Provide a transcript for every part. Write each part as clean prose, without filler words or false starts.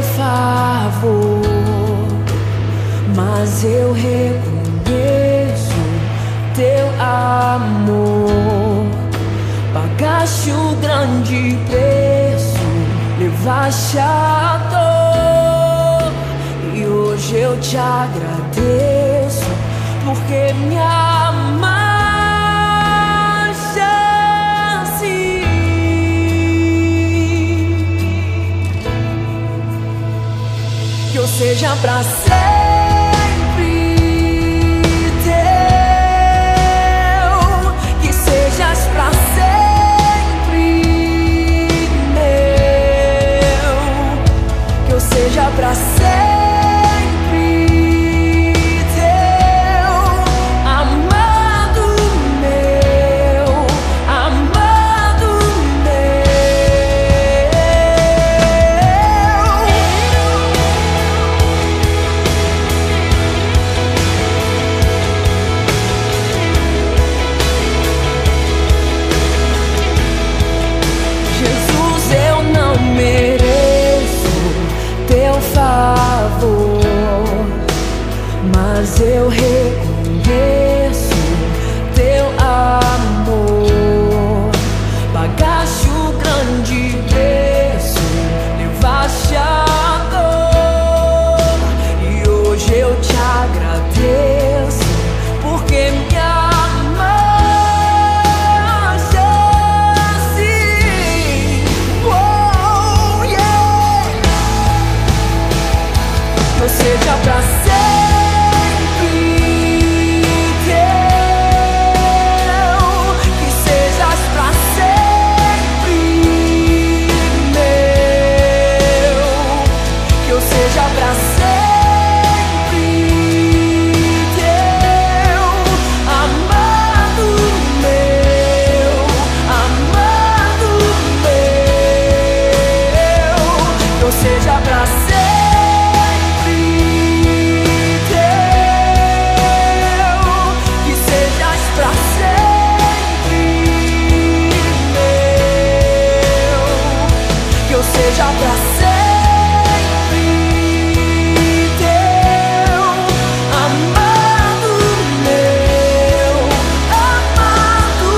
favor, mas eu reconheço teu amor. Pagaste o grande preço, levaste a dor, e hoje eu te agradeço porque me amaste assim. Que eu seja pra sempre teu, que sejas pra sempre meu, que eu seja pra sempre teu, amado meu, amado meu. Jesus, eu não mereço teu favor, mas eu reconheço teu amor. Pagaste o grande preço, levaste a dor, e hoje eu te agradeço porque me amaste assim. Oh, yeah. Que eu seja pra sempre teu, que sejas pra sempre meu, que eu seja pra sempre teu, amado meu, amado meu, que eu seja pra sempre teu, que sejas pra sempre meu, que eu seja pra sempre teu, amado meu, amado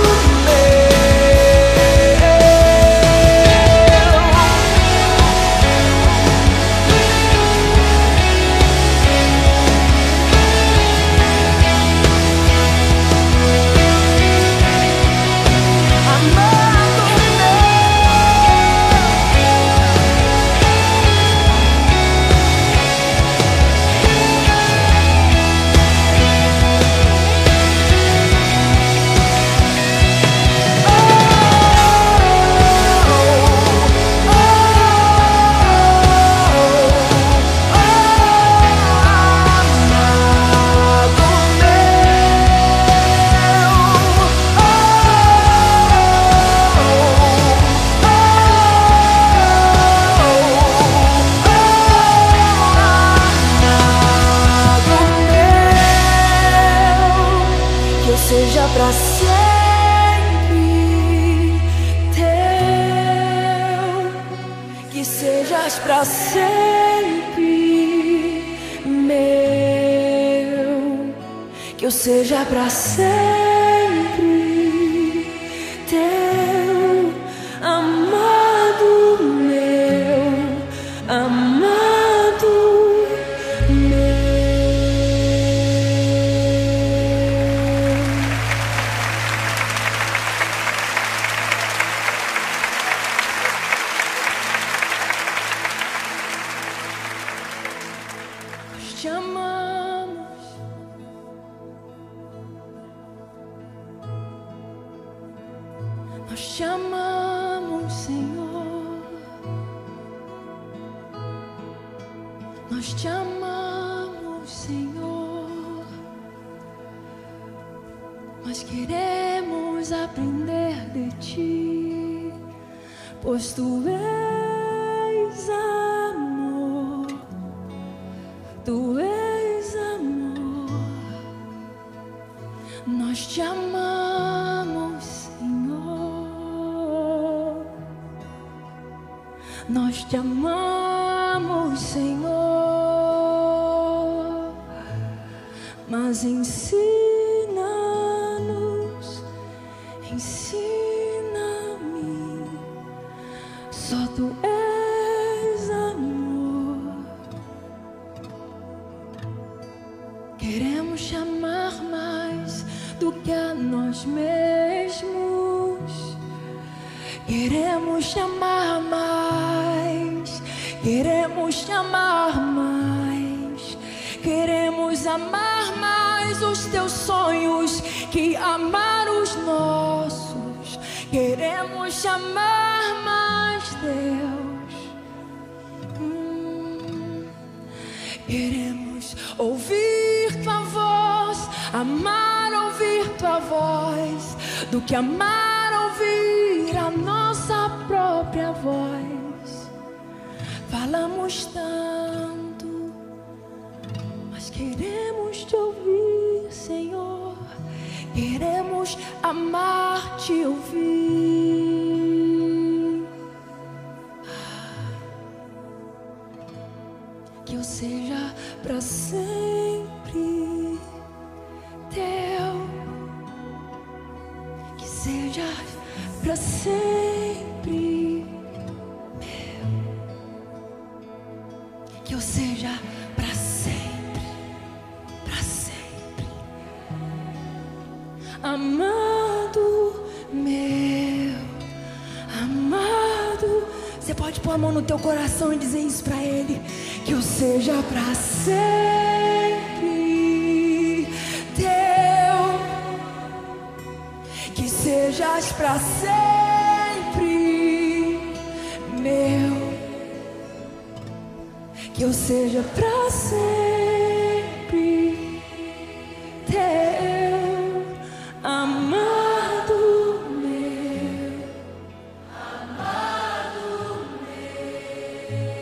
que eu seja pra sempre teu, que sejas pra sempre meu, que eu seja pra sempre teu, amado meu, amado meu. Nós te amamos, nós te amamos, Senhor. Nós te amamos, Senhor. Mas queremos aprender de ti, pois tu és amor, tu és amor. Nós te amamos, Senhor. Nós te amamos, somos, Senhor, mas ensina-nos, ensina-me, só Tu és amor. Queremos chamar mais do que a nós mesmos. Queremos chamar mais, queremos chamar mais, queremos amar mais os Teus sonhos que amar os nossos. Queremos chamar mais, Deus. Queremos ouvir Tua voz, amar ouvir Tua voz, do que amar ouvir a nossa própria voz. Falamos tanto, mas queremos Te ouvir, Senhor. Queremos amar, Te ouvir. Que eu seja para sempre Teu, que seja para sempre meu, que eu seja para sempre, amado meu, amado. Você pode pôr a mão no teu coração e dizer isso para Ele. Que eu seja para sempre Teu, que sejas para sempre meu, que eu seja para sempre Teu, amado meu, amado meu.